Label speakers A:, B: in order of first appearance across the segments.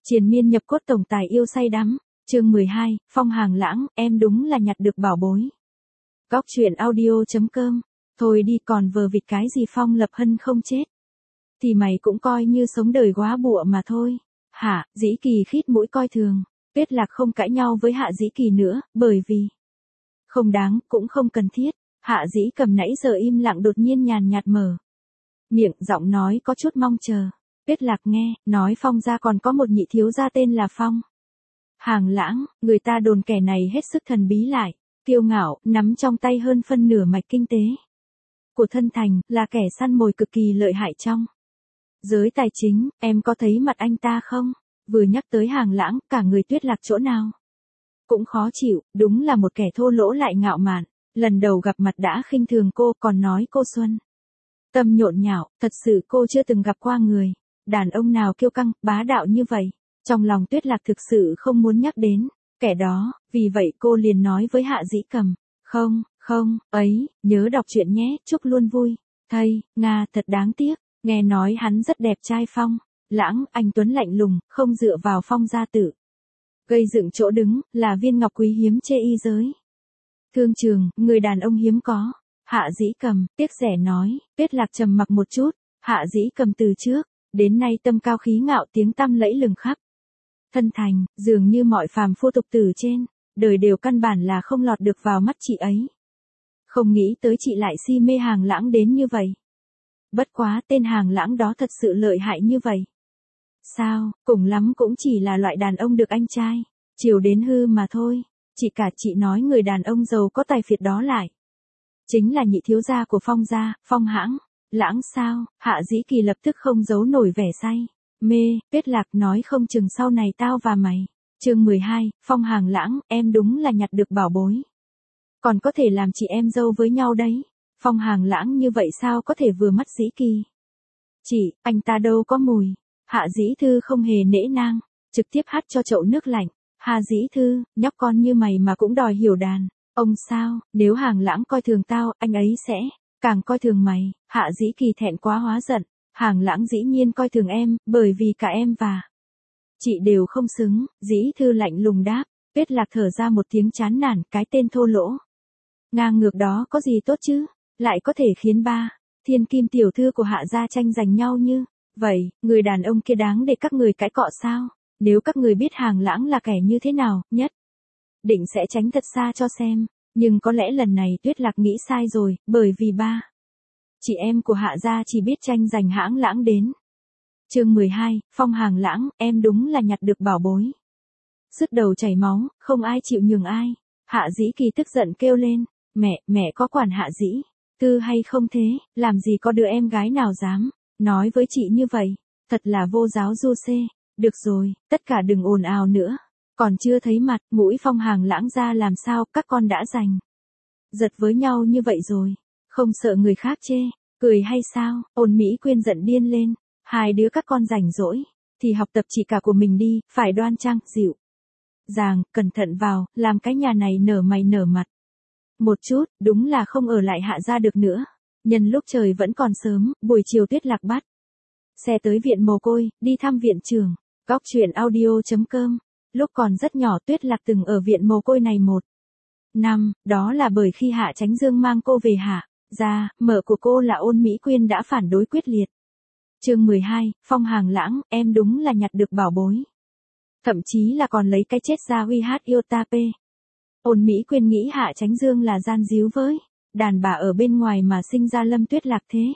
A: Triền miên nhập cốt tổng tài yêu say đắm. Chương 12, Phong Hàng Lãng, em đúng là nhặt được bảo bối. Góc truyện audio.com. Thôi đi, còn vờ vịt cái gì Phong Lập Hân không chết. Thì mày cũng coi như sống đời góa bụa mà thôi. Hả, Dĩ Kỳ khít mũi coi thường. Tuyết Lạc không cãi nhau với Hạ Dĩ Kỳ nữa, bởi vì không đáng, cũng không cần thiết. Hạ Dĩ Cầm nãy giờ im lặng đột nhiên nhàn nhạt mở miệng, giọng nói có chút mong chờ. Tuyết Lạc nghe, nói Phong gia còn có một nhị thiếu gia tên là Phong Hàng Lãng, người ta đồn kẻ này hết sức thần bí lại, kiêu ngạo, nắm trong tay hơn phân nửa mạch kinh tế của thân thành, là kẻ săn mồi cực kỳ lợi hại trong giới tài chính. Em có thấy mặt anh ta không? Vừa nhắc tới Hàng Lãng, cả người Tuyết Lạc chỗ nào cũng khó chịu, đúng là một kẻ thô lỗ lại ngạo mạn. Lần đầu gặp mặt đã khinh thường cô, còn nói cô Xuân tâm nhộn nhạo, thật sự cô chưa từng gặp qua người đàn ông nào kiêu căng, bá đạo như vậy. Trong lòng Tuyết Lạc thực sự không muốn nhắc đến kẻ đó, vì vậy cô liền nói với Hạ Dĩ Cầm, không, ấy, nhớ đọc truyện nhé, chúc luôn vui. Thầy, Nga, thật đáng tiếc, nghe nói hắn rất đẹp trai Phong Lãng, anh tuấn lạnh lùng, không dựa vào Phong gia tử gây dựng chỗ đứng, là viên ngọc quý hiếm chê y giới thương trường, người đàn ông hiếm có. Hạ Dĩ Cầm, tiếc rẻ nói. Tuyết Lạc trầm mặc một chút. Hạ Dĩ Cầm từ trước đến nay tâm cao khí ngạo, tiếng tăm lẫy lừng khắp thân thành, dường như mọi phàm phu tục tử trên đời đều căn bản là không lọt được vào mắt chị ấy. Không nghĩ tới chị lại si mê Hàng Lãng đến như vậy. Bất quá tên Hàng Lãng đó thật sự lợi hại như vậy sao? Cùng lắm cũng chỉ là loại đàn ông được anh trai chiều đến hư mà thôi. Chị cả chị nói người đàn ông giàu có tài phiệt đó lại chính là nhị thiếu gia của Phong gia, Phong Hãng Lãng sao? Hạ Dĩ Kỳ lập tức không giấu nổi vẻ say mê. Tuyết Lạc nói không chừng sau này tao và mày. Chương 12, Phong Hàng Lãng, em đúng là nhặt được bảo bối. Còn có thể làm chị em dâu với nhau đấy. Phong Hàng Lãng như vậy sao có thể vừa mắt Dĩ Kỳ? Chị, anh ta đâu có mùi. Hạ Dĩ Thư không hề nể nang, trực tiếp hắt cho chậu nước lạnh. Hạ Dĩ Thư, nhóc con như mày mà cũng đòi hiểu đàn ông sao? Nếu Hàng Lãng coi thường tao, anh ấy sẽ càng coi thường mày. Hạ Dĩ Kỳ thẹn quá hóa giận. Hàng Lãng dĩ nhiên coi thường em, bởi vì cả em và chị đều không xứng. Dĩ Thư lạnh lùng đáp. Tuyết Lạc thở ra một tiếng chán nản, cái tên thô lỗ ngang ngược đó có gì tốt chứ? Lại có thể khiến ba thiên kim tiểu thư của Hạ gia tranh giành nhau như vậy. Người đàn ông kia đáng để các người cãi cọ sao? Nếu các người biết Hàng Lãng là kẻ như thế nào, nhất định sẽ tránh thật xa cho xem. Nhưng có lẽ lần này Tuyết Lạc nghĩ sai rồi, bởi vì ba chị em của Hạ gia chỉ biết tranh giành Hãng Lãng đến. Chương 12, Phong Hàng Lãng, em đúng là nhặt được bảo bối. Sứt đầu chảy máu, không ai chịu nhường ai. Hạ Dĩ Kỳ tức giận kêu lên, mẹ có quản Hạ Dĩ Tư hay không thế? Làm gì có đứa em gái nào dám nói với chị như vậy? Thật là vô giáo du xê. Được rồi, tất cả đừng ồn ào nữa. Còn chưa thấy mặt, mũi Phong Hàng Lãng ra làm sao, các con đã giành giật với nhau như vậy rồi. Không sợ người khác chê, cười hay sao? Ôn Mỹ Quyên giận điên lên. Hai đứa các con rảnh rỗi thì học tập chị cả của mình đi, phải đoan trang, dịu dàng, cẩn thận vào, làm cái nhà này nở mày nở mặt một chút. Đúng là không ở lại Hạ gia được nữa. Nhân lúc trời vẫn còn sớm, buổi chiều Tuyết Lạc bắt xe tới viện mồ côi, đi thăm viện trưởng. Góc truyện audio.com. Lúc còn rất nhỏ Tuyết Lạc từng ở viện mồ côi này một năm, đó là bởi khi Hạ Chánh Dương mang cô về Hạ gia, mợ của cô là Ôn Mỹ Quyên đã phản đối quyết liệt. Chương 12, Phong Hàng Lãng, em đúng là nhặt được bảo bối. Thậm chí là còn lấy cái chết ra uy hát yêu ta pê. Ôn Mỹ Quyên nghĩ Hạ Chánh Dương là gian díu với đàn bà ở bên ngoài mà sinh ra Lâm Tuyết Lạc thế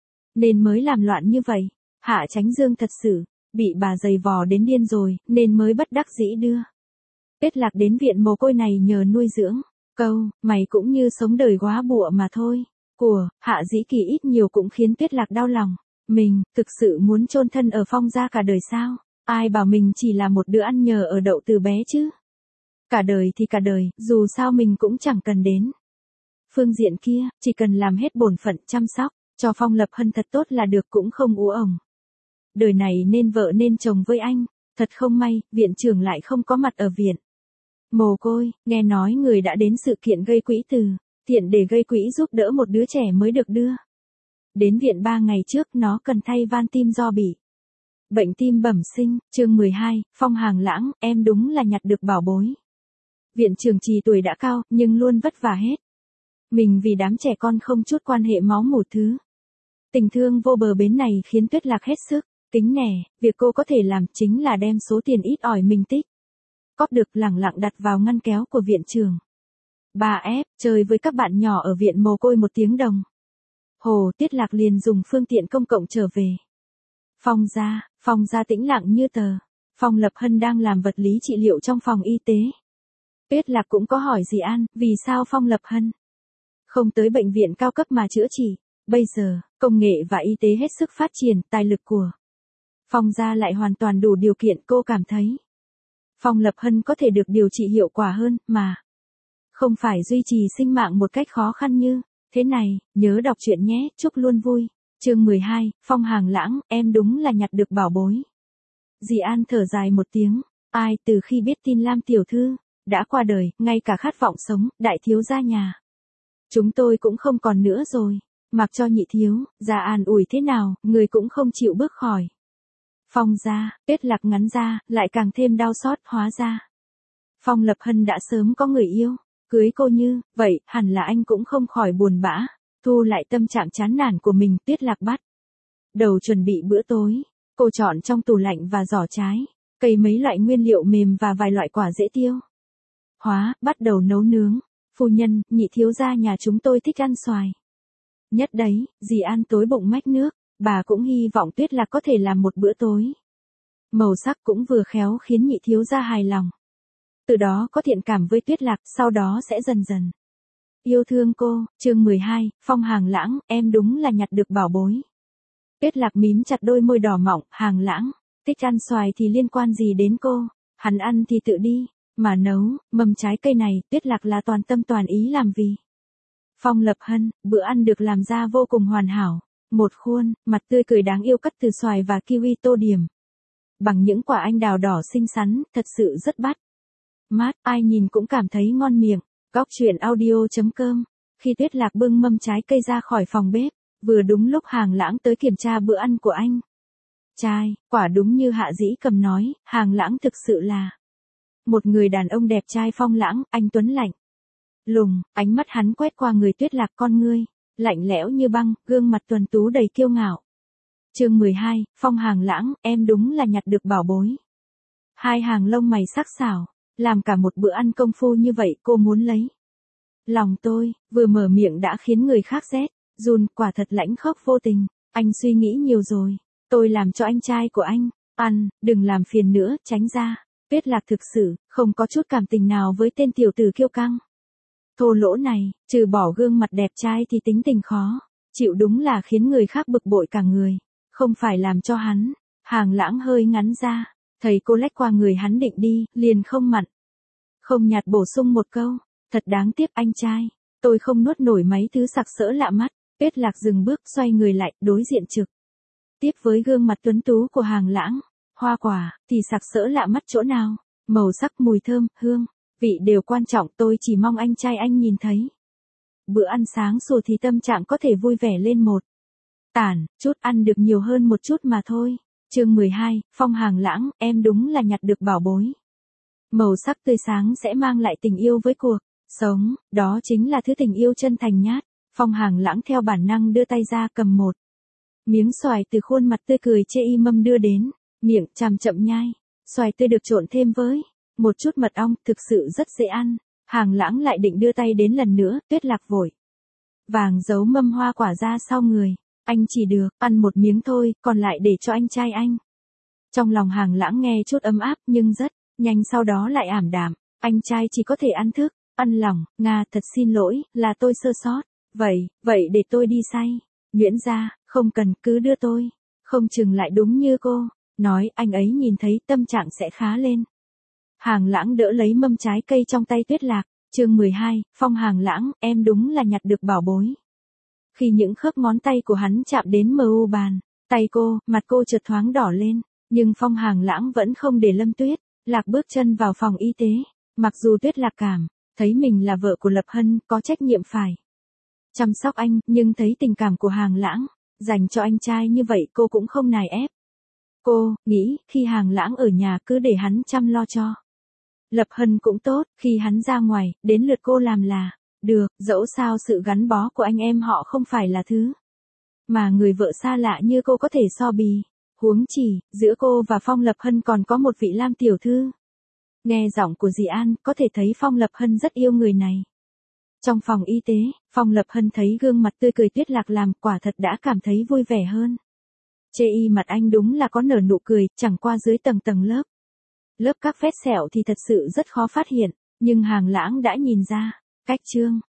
A: nên mới làm loạn như vậy. Hạ Chánh Dương thật sự bị bà giày vò đến điên rồi, nên mới bất đắc dĩ đưa Tuyết Lạc đến viện mồ côi này nhờ nuôi dưỡng. Câu, mày cũng như sống đời góa bụa mà thôi, của Hạ Dĩ Kỳ ít nhiều cũng khiến Tuyết Lạc đau lòng. Mình, thực sự muốn chôn thân ở Phong gia cả đời sao? Ai bảo mình chỉ là một đứa ăn nhờ ở đậu từ bé chứ? Cả đời thì cả đời, dù sao mình cũng chẳng cần đến phương diện kia, chỉ cần làm hết bổn phận chăm sóc cho Phong Lập Hân thật tốt là được, cũng không úa ổng. Đời này nên vợ nên chồng với anh. Thật không may, viện trưởng lại không có mặt ở viện mồ côi. Nghe nói người đã đến sự kiện gây quỹ từ thiện để gây quỹ giúp đỡ một đứa trẻ mới được đưa đến viện 3 ngày trước. Nó cần thay van tim do bị Bệnh tim bẩm sinh, chương 12, Phong Hàng Lãng, em đúng là nhặt được bảo bối. Viện trưởng Trì tuổi đã cao, nhưng luôn vất vả hết. Mình vì đám trẻ con không chút quan hệ máu mủ thứ. Tình thương vô bờ bến này khiến Tuyết Lạc hết sức. Tính nè, việc cô có thể làm chính là đem số tiền ít ỏi mình tích cóp được lẳng lặng đặt vào ngăn kéo của viện trưởng. Bà ép, chơi với các bạn nhỏ ở viện mồ côi 1 tiếng đồng. Hồ Tuyết Lạc liền dùng phương tiện công cộng trở về. Phong gia tĩnh lặng như tờ. Phong Lập Hân đang làm vật lý trị liệu trong phòng y tế. Tuyết Lạc cũng có hỏi dì An, vì sao Phong Lập Hân không tới bệnh viện cao cấp mà chữa trị. Bây giờ, công nghệ và y tế hết sức phát triển, tài lực của Phong gia lại hoàn toàn đủ điều kiện, cô cảm thấy Phong Lập Hân có thể được điều trị hiệu quả hơn, mà không phải duy trì sinh mạng một cách khó khăn như thế này. Nhớ đọc truyện nhé, chúc luôn vui. Chương 12, Phong Hàng Lãng, em đúng là nhặt được bảo bối. Dì An thở dài một tiếng, ai từ khi biết tin Lam tiểu thư đã qua đời, ngay cả khát vọng sống, đại thiếu gia nhà chúng tôi cũng không còn nữa rồi. Mặc cho nhị thiếu gia an ủi thế nào, người cũng không chịu bước khỏi Phong gia. Tuyết Lạc ngắn ra, lại càng thêm đau xót. Hóa ra Phong Lập Hân đã sớm có người yêu, cưới cô như vậy, hẳn là anh cũng không khỏi buồn bã. Thu lại tâm trạng chán nản của mình, Tuyết Lạc bắt đầu chuẩn bị bữa tối. Cô chọn trong tủ lạnh và giỏ trái cây mấy loại nguyên liệu mềm và vài loại quả dễ tiêu hóa, bắt đầu nấu nướng. Phu nhân, nhị thiếu gia nhà chúng tôi thích ăn xoài nhất đấy. Dì An tối bụng mách nước, bà cũng hy vọng Tuyết Lạc có thể làm một bữa tối màu sắc cũng vừa khéo khiến nhị thiếu gia hài lòng. Từ đó có thiện cảm với Tuyết Lạc, sau đó sẽ dần dần yêu thương cô. Chương 12, Phong Hàng Lãng, em đúng là nhặt được bảo bối. Tuyết Lạc mím chặt đôi môi đỏ mọng. Hàng Lãng thích ăn xoài thì liên quan gì đến cô, hắn ăn thì tự đi mà nấu. Mầm trái cây này Tuyết Lạc là toàn tâm toàn ý làm vì Phong Lập Hân. Bữa ăn được làm ra vô cùng hoàn hảo. Một khuôn mặt tươi cười đáng yêu cắt từ xoài và kiwi tô điểm bằng những quả anh đào đỏ xinh xắn, thật sự rất bắt mắt, ai nhìn cũng cảm thấy ngon miệng. Góc truyện audio.com. Khi Tuyết Lạc bưng mâm trái cây ra khỏi phòng bếp, vừa đúng lúc Hàng Lãng tới kiểm tra bữa ăn của anh trai. Quả đúng như Hạ Dĩ Cầm nói, Hàng Lãng thực sự là một người đàn ông đẹp trai phong lãng. Anh tuấn lạnh lùng, ánh mắt hắn quét qua người Tuyết Lạc, con ngươi lạnh lẽo như băng, gương mặt tuấn tú đầy kiêu ngạo. Chương 12, Phong Hàng Lãng, em đúng là nhặt được bảo bối. Hai hàng lông mày sắc sảo, làm cả một bữa ăn công phu như vậy, cô muốn lấy lòng tôi, vừa mở miệng đã khiến người khác rét run, quả thật lãnh khốc vô tình. Anh suy nghĩ nhiều rồi, tôi làm cho anh trai của anh ăn, đừng làm phiền nữa, tránh ra. Tuyết Lạc thực sự không có chút cảm tình nào với tên tiểu tử kiêu căng thô lỗ này, trừ bỏ gương mặt đẹp trai thì tính tình khó chịu, đúng là khiến người khác bực bội cả người. Không phải làm cho hắn. Hàng Lãng hơi ngắn ra, thấy cô lách qua người hắn định đi, liền không mặn không nhạt bổ sung một câu, thật đáng tiếc anh trai, tôi không nuốt nổi mấy thứ sặc sỡ lạ mắt. Tuyết Lạc dừng bước, xoay người lại, đối diện trực tiếp với gương mặt tuấn tú của Hàng Lãng. Hoa quả thì sặc sỡ lạ mắt chỗ nào, màu sắc, mùi thơm, hương vị đều quan trọng, tôi chỉ mong anh trai anh nhìn thấy bữa ăn sáng rồi thì tâm trạng có thể vui vẻ lên một tản chút, ăn được nhiều hơn một chút mà thôi. Chương 12, Phong Hàng Lãng, em đúng là nhặt được bảo bối. Màu sắc tươi sáng sẽ mang lại tình yêu với cuộc sống, đó chính là thứ tình yêu chân thành nhát. Phong Hàng Lãng theo bản năng đưa tay ra cầm một miếng xoài từ khuôn mặt tươi cười chê y mâm đưa đến miệng, chậm chậm nhai. Xoài tươi được trộn thêm với một chút mật ong, thực sự rất dễ ăn. Hàng Lãng lại định đưa tay đến lần nữa, Tuyết Lạc vội vàng giấu mâm hoa quả ra sau người. Anh chỉ được ăn một miếng thôi, còn lại để cho anh trai anh. Trong lòng Hàng Lãng nghe chút ấm áp, nhưng rất nhanh sau đó lại ảm đạm. Anh trai chỉ có thể ăn thức ăn lòng. Nga, thật xin lỗi, là tôi sơ sót. Vậy để tôi đi xay nhuyễn ra. Không cần, cứ đưa tôi, không chừng lại đúng như cô nói, anh ấy nhìn thấy tâm trạng sẽ khá lên. Hàng Lãng đỡ lấy mâm trái cây trong tay Tuyết Lạc. Chương 12, Phong Hàng Lãng, em đúng là nhặt được bảo bối. Khi những khớp ngón tay của hắn chạm đến mu bàn tay cô, mặt cô chợt thoáng đỏ lên, nhưng Phong Hàng Lãng vẫn không để Lâm Tuyết Lạc bước chân vào phòng y tế. Mặc dù Tuyết Lạc cảm thấy mình là vợ của Lập Hân, có trách nhiệm phải chăm sóc anh, nhưng thấy tình cảm của Hàng Lãng dành cho anh trai như vậy, cô cũng không nài ép. Cô, nghĩ, khi Hàng Lãng ở nhà cứ để hắn chăm lo cho. Lập Hân cũng tốt, khi hắn ra ngoài, đến lượt cô làm là, được, dẫu sao sự gắn bó của anh em họ không phải là thứ mà người vợ xa lạ như cô có thể so bì. Huống chỉ, giữa cô và Phong Lập Hân còn có một vị Lam tiểu thư. Nghe giọng của dì An, có thể thấy Phong Lập Hân rất yêu người này. Trong phòng y tế, Phong Lập Hân thấy gương mặt tươi cười Tuyết Lạc làm, quả thật đã cảm thấy vui vẻ hơn. Chê y mặt anh đúng là có nở nụ cười, chẳng qua dưới tầng tầng lớp. Lớp các vết sẹo thì thật sự rất khó phát hiện, nhưng Hàng Lãng đã nhìn ra. Cách chương